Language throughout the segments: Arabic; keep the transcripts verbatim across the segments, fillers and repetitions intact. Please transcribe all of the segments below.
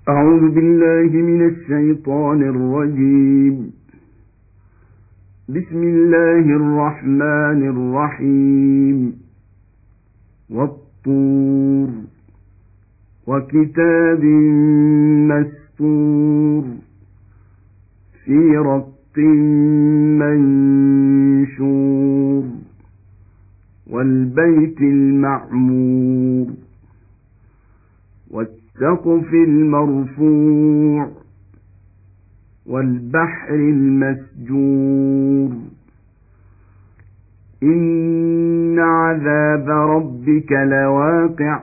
أعوذ بالله من الشيطان الرجيم. بسم الله الرحمن الرحيم. والطور وكتاب مسطور في رق منشور والبيت المعمور والسقف المرفوع والبحر المسجور إن عذاب ربك لواقع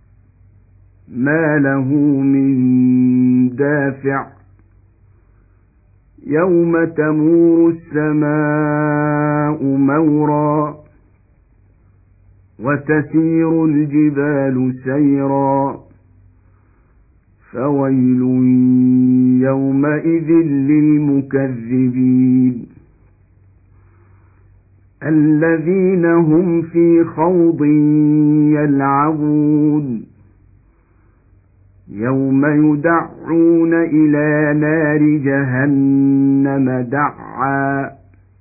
ما له من دافع يوم تمور السماء مورا وتسير الجبال سيرا فويل يومئذ للمكذبين الذين هم في خوض يلعبون يوم يدعون إلى نار جهنم دعا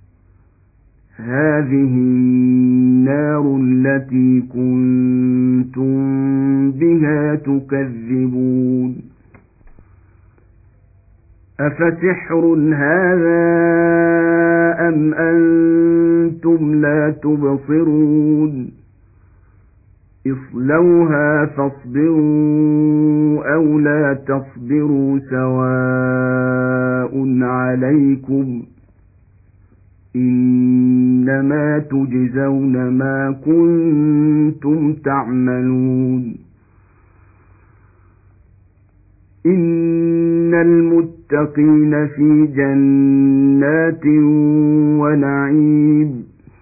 هذه النار التي كنتم بها تكذبون أفسحر هذا أم أنتم لا تبصرون اصلوها فاصبروا أو لا تصبروا سواء عليكم إنما تجزون ما كنتم تعملون إن المتقين في جنات ونعيم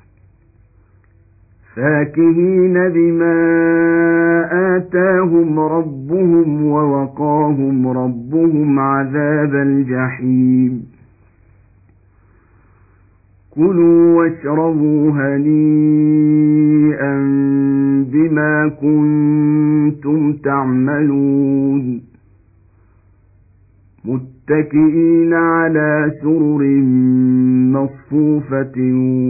فاكهين بما آتاهم ربهم ووقاهم ربهم عذاب الجحيم كلوا واشربوا هنيئا بما كنتم تعملون متكئين على سرر مصفوفة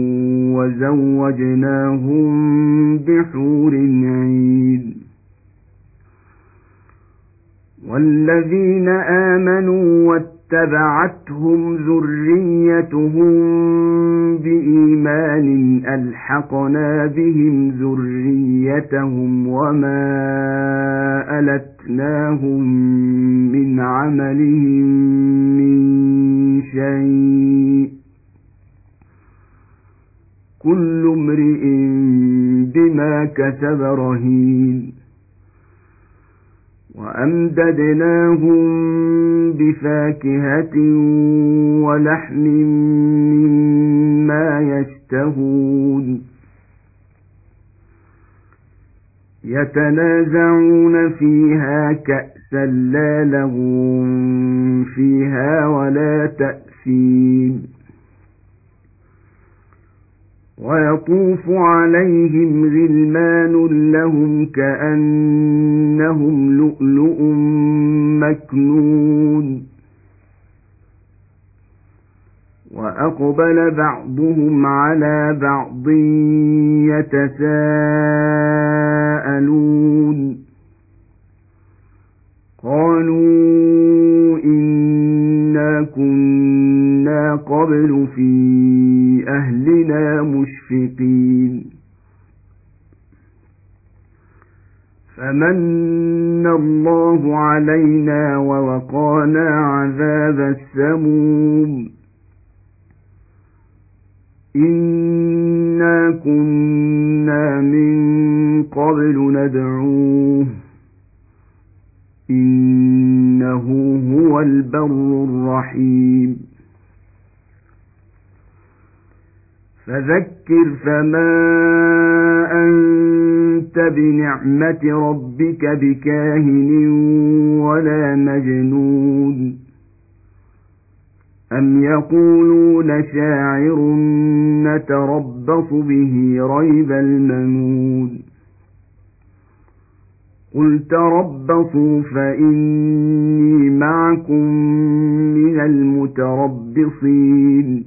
وزوجناهم بحور عين والذين آمنوا واتبعتهم ذريتهم بإيمان ألحقنا بهم ذريتهم وما ألتناهم من عملهم من شيء كل امرئ بما كسب رهين وأمددناهم بفاكهة ولحم مما يشتهون يتنازعون فيها كأسا لا لغو فيها ولا تأثيم ويطوف عليهم غلمان لهم كأنهم لؤلؤ مكنون وأقبل بعضهم على بعض يتساءلون قالوا إنا كنا قبل في أهلنا مشفقين فمن الله علينا ووقانا عذاب السموم إنا كنا من قبل ندعوه إنه هو البر الرحيم فذكر فما أنت بنعمة ربك بكاهن ولا مجنون أم يقولون شاعر نتربص به ريب المنون قُلْ تَرَبَّصُوا فَإِنِّي مَعَكُمْ مِنَ الْمُتَرَبِّصِينَ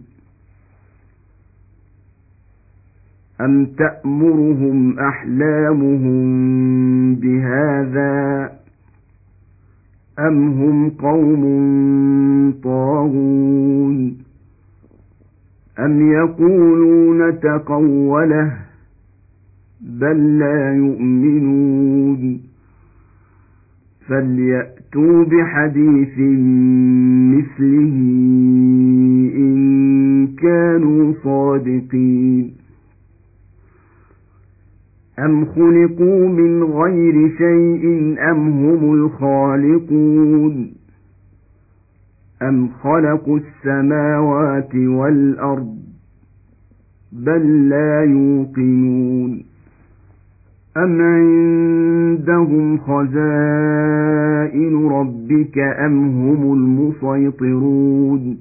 أَمْ تَأْمُرُهُمْ أَحْلَامُهُمْ بِهَذَا أَمْ هُمْ قَوْمٌ طَاغُونَ أَمْ يَقُولُونَ تَقَوَّلَهُ بَل لَّا يُؤْمِنُونَ فَلْيَأْتُوا بِحَدِيثٍ مِثْلِهِ إِن كَانُوا صَادِقِينَ أَمْ خُلِقُوا مِنْ غَيْرِ شَيْءٍ أَمْ هُمُ الْخَالِقُونَ أَمْ خَلَقُوا السَّمَاوَاتِ وَالْأَرْضَ بَل لَّا يُوقِنُونَ أَمْ عِندَهُمْ خَزَائِنُ رَبِّكَ أَمْ هُمُ الْمُصَيْطِرُونَ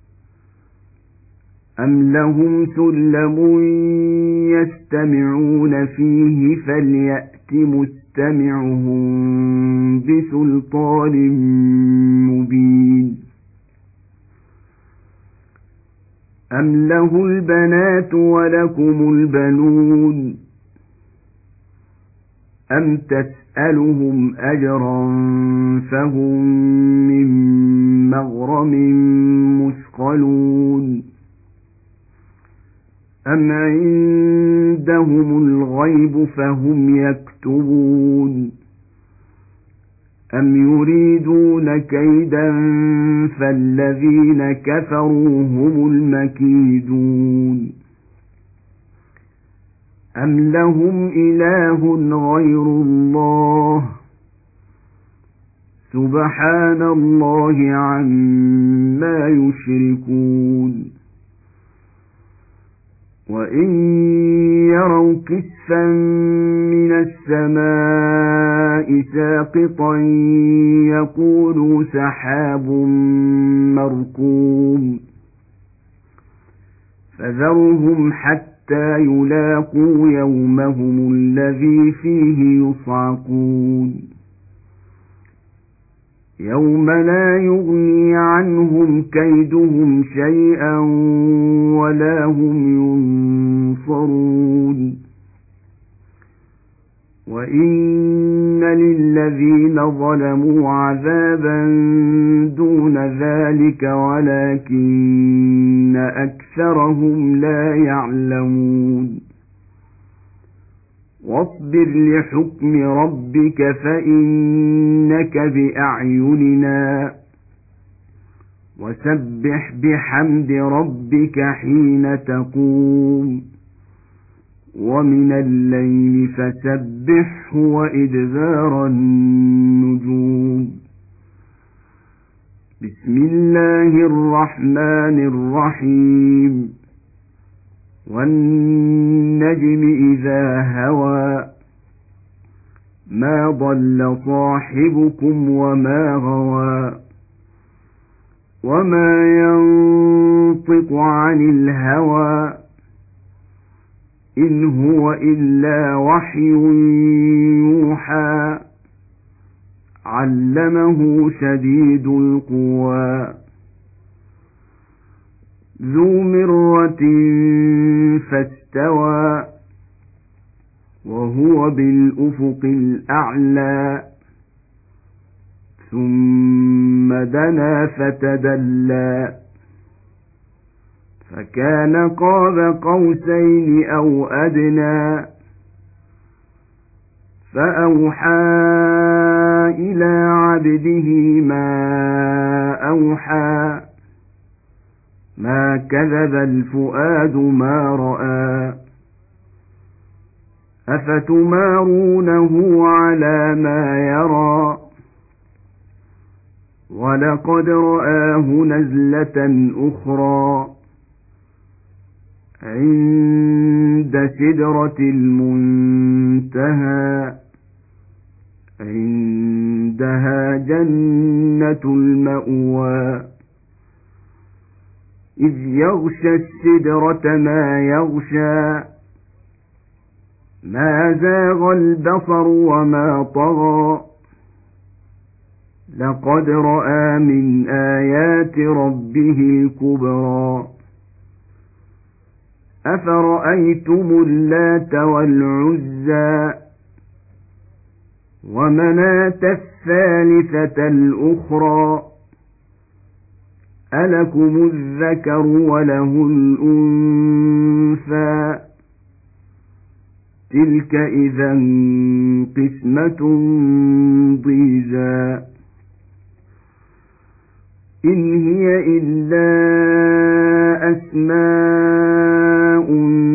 أَمْ لَهُمْ سُلَّمٌ يَسْتَمِعُونَ فِيهِ فَلْيَأْتِ مُسْتَمِعُهُم بِسُلْطَانٍ مُّبِينٍ أَمْ لَهُ الْبَنَاتُ وَلَكُمُ الْبَنُونَ أَمْ تَسْأَلُهُمْ أَجْرًا فَهُمْ مِنْ مَغْرَمٍ مُثْقَلُونَ أَمْ عِندَهُمُ الْغَيْبُ فَهُمْ يَكْتُبُونَ أَمْ يُرِيدُونَ كَيْدًا فَالَّذِينَ كَفَرُوا هُمُ الْمَكِيدُونَ أَمْ لَهُمْ إِلَٰهٌ غَيْرُ اللَّهِ سُبْحَانَ اللَّهِ عَمَّا يُشْرِكُونَ وَإِن يَرَوْا كِسْفًا مِّنَ السَّمَاءِ سَاقِطًا يَقُولُوا سَحَابٌ مَّرْكُومٌ فَذَرْهُمْ حَتَّىٰ يُلَاقُوا يَوْمَهُمُ الَّذِي فِيهِ يُصْعَقُونَ يَوْمَ لَا يُغْنِي عَنْهُمْ كَيْدُهُمْ شَيْئًا وَلَا هُمْ يُنصَرُونَ وَإِنَّ لِلَّذِينَ ظَلَمُوا عَذَابًا دُونَ ذَلِكَ وَلَكِنَّ أَكْثَرَهُمْ لَا يَعْلَمُونَ وَاصْبِرْ لِحُكْمِ رَبِّكَ فَإِنَّكَ بِأَعْيُنِنَا وَسَبِّحْ بِحَمْدِ رَبِّكَ حِينَ تَقُومُ وَمِنَ اللَّيْلِ فَسَبِّحْهُ وَإِدْبَارَ النُّجُومِ بسم الله الرحمن الرحيم وَالنَّجْمِ إِذَا هَوَى مَا ضَلَّ صَاحِبُكُمْ وَمَا غَوَى وَمَا يَنطِقُ عَنِ الْهَوَى إِنْ هُوَ إِلَّا وَحْيٌ يُوحَى عَلَّمَهُ شَدِيدُ الْقُوَى ذُو مِرَّةٍ فَاسْتَوَى وَهُوَ بِالْأُفُقِ الْأَعْلَى ثُمَّ دَنَا فَتَدَلَّى فَكَانَ قَابَ قَوْسَيْنِ أَوْ أَدْنَى فَأَوْحَى إِلَى عَبْدِهِ مَا أَوْحَى مَا كَذَبَ الْفُؤَادُ مَا رَأَى أَفَتُمَارُونَهُ عَلَى مَا يَرَى وَلَقَدْ رَآهُ نَزْلَةً أُخْرَى عِندَ سِدْرَةِ الْمُنتَهَى عِندَهَا جَنَّةُ الْمَأْوَى إِذْ يَغْشَى السِّدْرَةَ مَا يَغْشَى ما زاغ البصر وما طغى لقد رأى من آيات ربه الكبرى أفرأيتم اللات والعزى ومناة الثالثة الأخرى ألكم الذكر وله الأنثى تلك إذا قسمة ضيزى إن هي إلا أسماء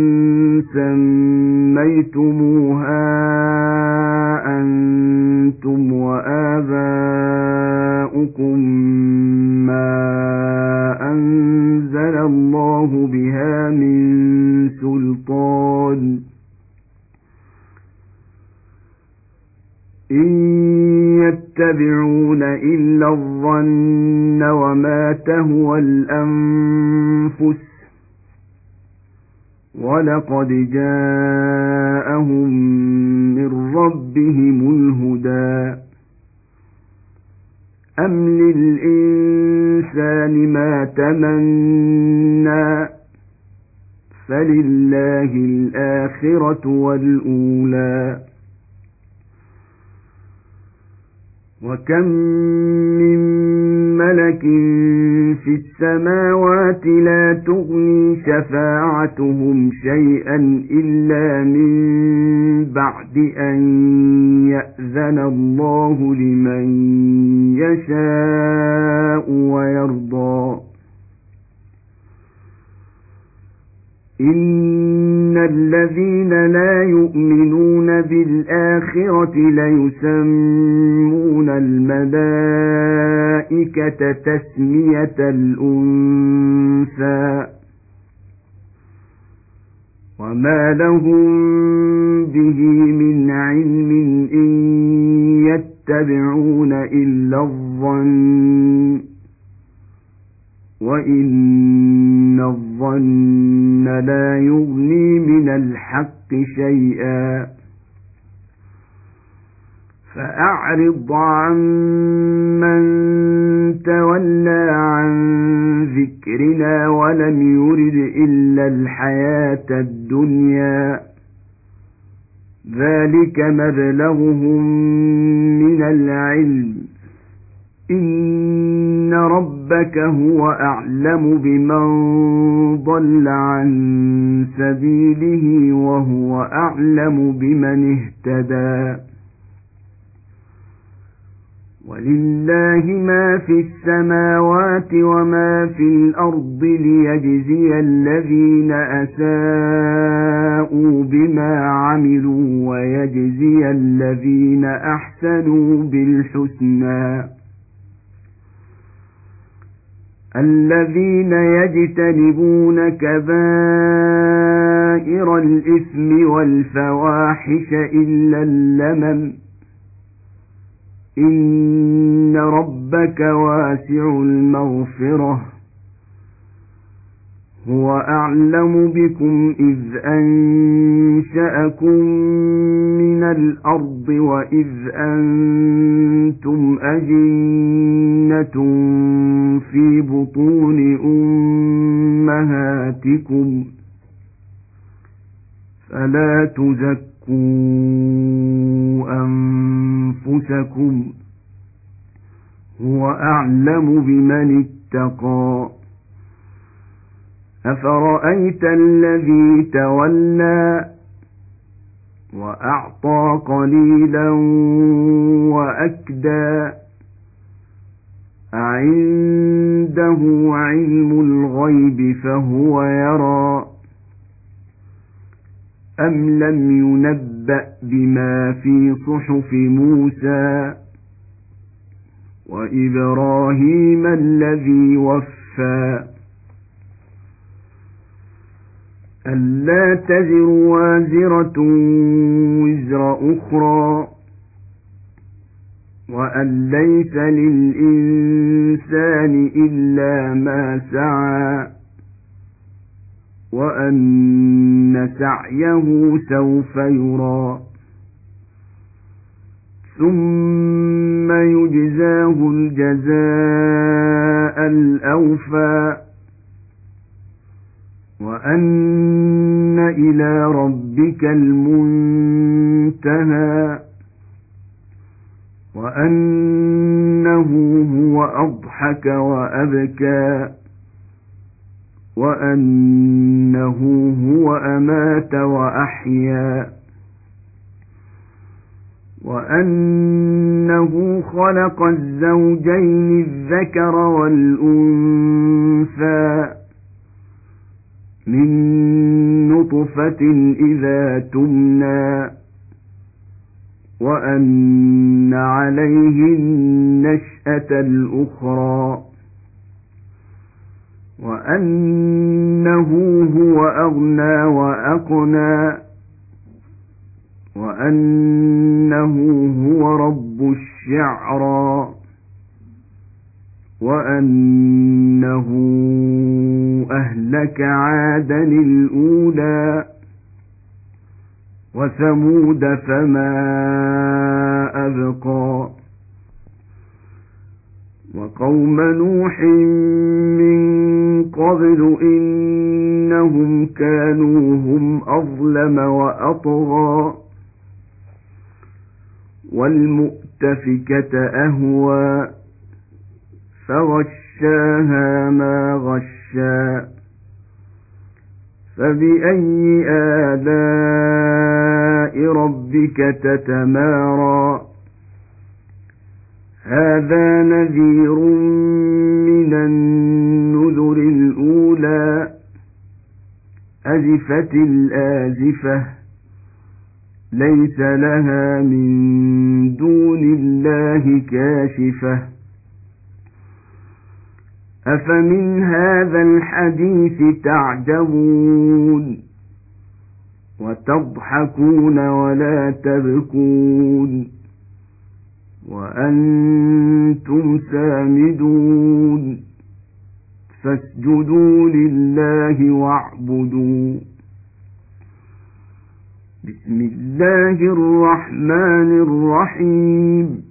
سميتموها أنتم وآباؤكم ما أنزل الله بها من سلطان إن يتبعون إلا الظن وما تهوى الأنفس ولقد جاءهم من ربهم الهدى أم للإنسان ما تمنى فلله الآخرة والأولى وكم من ملك في السماوات لا تغني شفاعتهم شيئا إلا من بعد أن يأذن الله لمن يشاء ويرضى إن الذين لا يؤمنون بالآخرة ليسمون الملائكة تسمية الأنثى وما لهم به من علم إن يتبعون إلا الظن وإن الظن لا يغني من الحق شيئا فأعرض عن من تولى عن ذكرنا ولم يرد إلا الحياة الدنيا ذلك مبلغهم من العلم إن ربك هو أعلم بمن ضل عن سبيله وهو أعلم بمن اهتدى ولله ما في السماوات وما في الأرض ليجزي الذين أساءوا بما عملوا ويجزي الذين أحسنوا بالحسنى الذين يجتنبون كبائر الإثم والفواحش إلا اللمم إن ربك واسع المغفرة هو أعلم بكم إذ أنشأكم من الأرض وإذ أنتم أجنة في بطون أمهاتكم فلا تزكوا أنفسكم هو أعلم بمن اتقى أفرأيت الذي تولى وأعطى قليلا وأكدى أعنده علم الغيب فهو يرى أم لم ينبأ بما في صحف موسى وإبراهيم الذي وفى ألا تزر وازرة وزر أخرى وأن ليس للإنسان إلا ما سعى وأن سعيه سوف يرى ثم يجزاه الجزاء الأوفى وأن إلى ربك المنتهى وأنه هو أضحك وأبكى وأنه هو أمات وأحيا وأنه خلق الزوجين الذكر والأنثى من نطفة إذا تمنى وأن عليه النشأة الأخرى وأنه هو أغنى وأقنى وأنه هو رب الشعرى وأنه أهلك عادا الأولى وثمود فما أبقى وقوم نوح من قبل إنهم كانوا هم أظلم وأطغى والمؤتفكة أهوى فغشاها ما غشا فبأي آلاء ربك تتمارى هذا نذير من النذر الأولى أزفت الآزفة ليس لها من دون الله كاشفة أفمن هذا الحديث تعجبون وتضحكون ولا تبكون وأنتم سامدون فاسجدوا لله واعبدوا بسم الله الرحمن الرحيم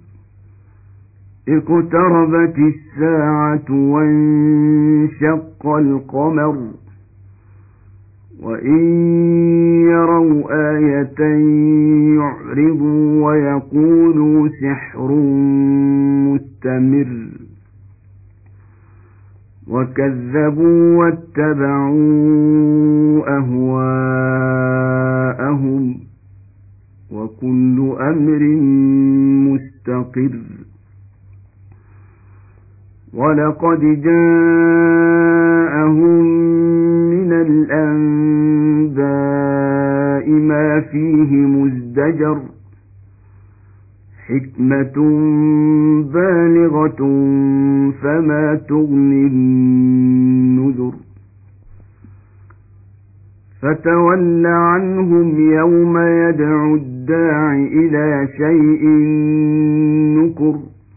اقتربت الساعة وانشق القمر وإن يروا آية يعرضوا ويقولوا سحر مستمر وكذبوا واتبعوا أهواءهم وكل أمر مستقر ولقد جاءهم من الأنباء ما فيه مزدجر حكمة بالغة فما تغني النذر فتول عنهم يوم يدعو الداع إلى شيء نكر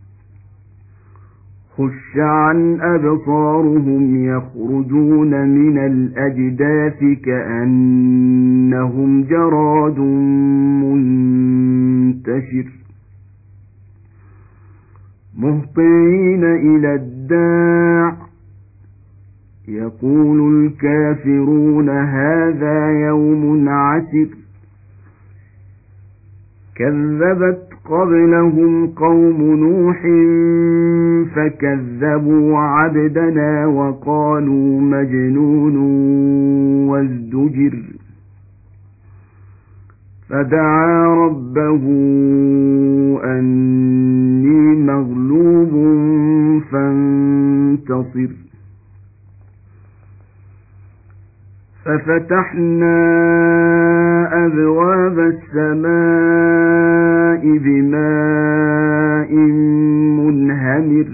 خش عن أبصارهم يخرجون من الأجداث كأنهم جراد منتشر مهطعين إلى الداع يقول الكافرون هذا يوم عسر كذبت قبلهم قوم نوح فكذبوا عبدنا وقالوا مجنون وازدجر فدعا ربه أني مغلوب فانتصر ففتحنا أبواب السماء بماء منهمر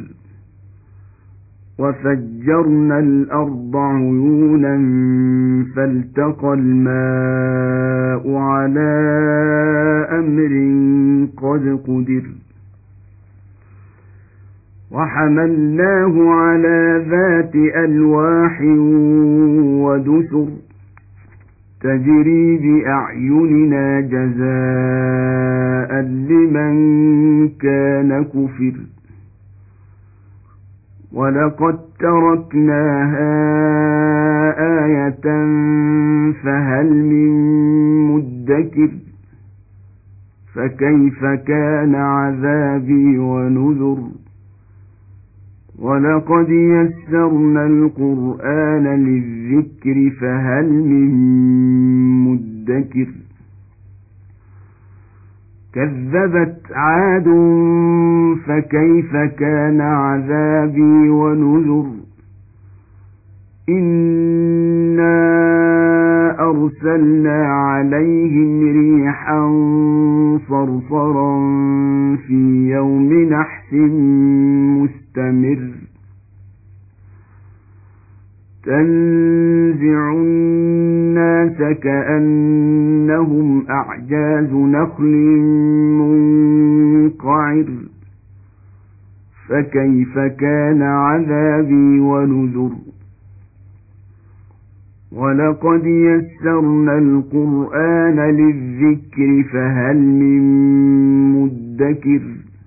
وفجرنا الأرض عيونا فالتقى الماء على أمر قد قدر وحملناه على ذات ألواح ودسر تجري بأعيننا جزاء لمن كان كفر ولقد تركناها آية فهل من مدكر فكيف كان عذابي ونذر ولقد يسرنا القرآن للذكر فهل من مدكر كذبت عاد فكيف كان عذابي ونذر إنا أرسلنا عليهم ريحا صرصرا في يوم نحس مستمر تنزع الناس كأنهم أعجاز نخل منقعر فكيف كان عذابي ونذر ولقد يسرنا القرآن للذكر فهل من مدكر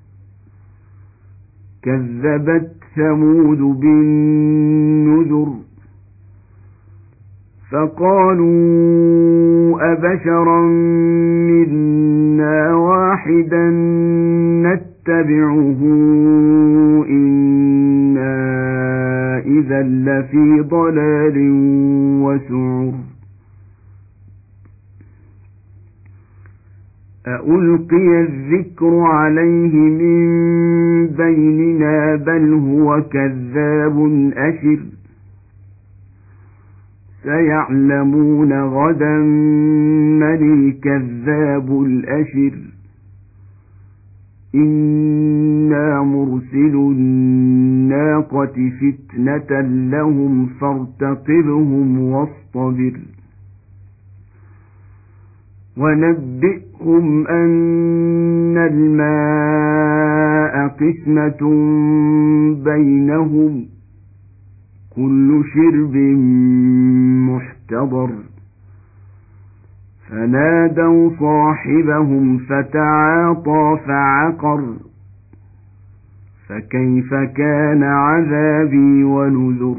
كذبت ثمود بالنذر فقالوا أبشرا منا واحدا نتبعه إنا إذا لفي ضلال وسعر أألقي الذكر عليه من بيننا بل هو كذاب أشر سيعلمون غدا من الكذاب الأشر إنا مرسل الناقة فتنة لهم فارتقبهم واصطبر ونبئهم أن الماء قسمة بينهم كل شرب محتضر فنادوا صاحبهم فتعاطى فعقر فكيف كان عذابي ونذر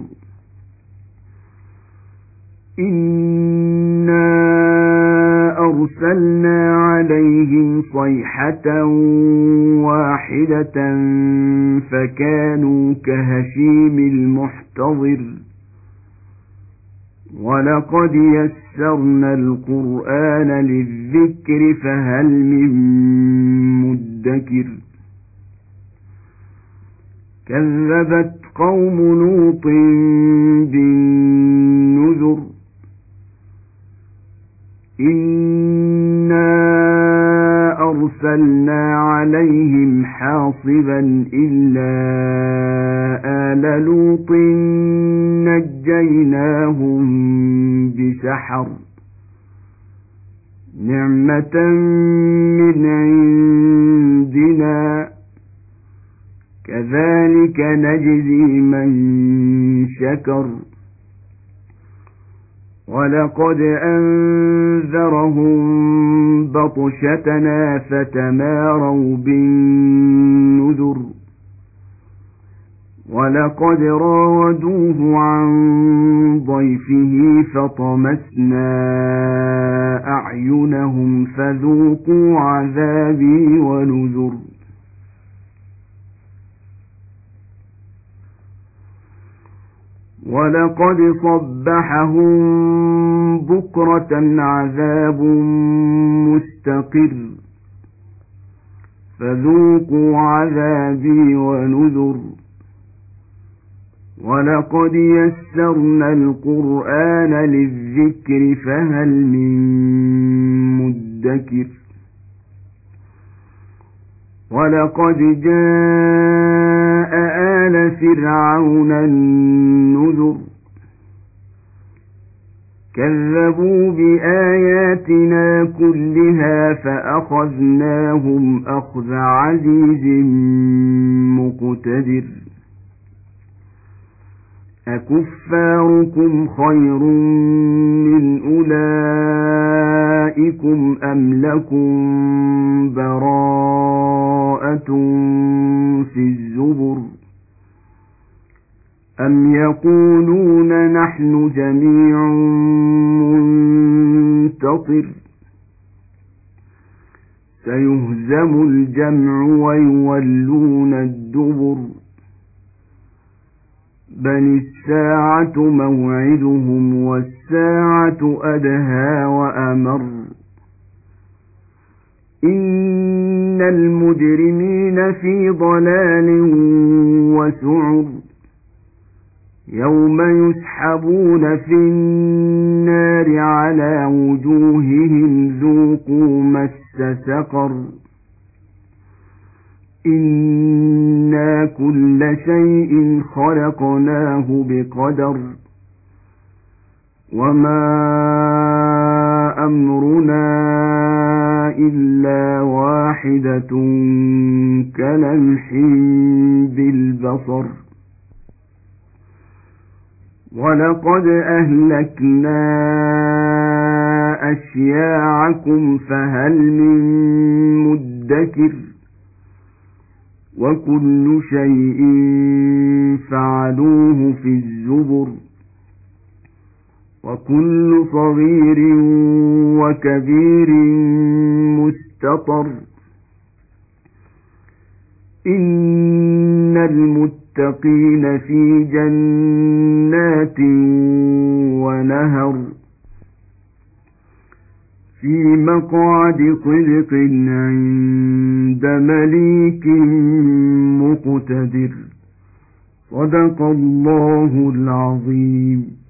إنا أرسلنا عليهم صيحة واحدة فكانوا كهشيم المحتضر ولقد يسرنا القرآن للذكر فهل من مدكر كذبت قوم لوط بالنذر إنا أرسلنا عليهم حاصبا إلا آل لوط نجيناهم بسحر نعمة من عندنا كذلك نجزي من شكر ولقد أنذرهم بطشتنا فتماروا بالنذر ولقد راودوه عن ضيفه فطمسنا أعينهم فذوقوا عذابي ونذر ولقد صبحهم بكرة عذاب مستقر فذوقوا عذابي ونذر ولقد يسرنا القرآن للذكر فهل من مدكر ولقد جاء آل فرعون النذر كذبوا بآياتنا كلها فأخذناهم أخذ عزيز مقتدر أكفاركم خير من أولئكم أم لكم براءة في الزبر أم يقولون نحن جميع منتصر سيهزم الجمع ويولون الدبر بل الساعة موعدهم والساعة أدهى وأمر إن المجرمين في ضلال وسعر يوم يسحبون في النار على وجوههم ذوقوا مس سقر إنا كل شيء خلقناه بقدر وما أمرنا إلا واحدة كلمح بالبصر ولقد أهلكنا أشياعكم فهل من مدكر وكل شيء فعلوه في الزبر وكل صغير وكبير مستطر إن المتقين في جنات ونهر في مقعد صدق عند مليك مقتدر صدق الله العظيم.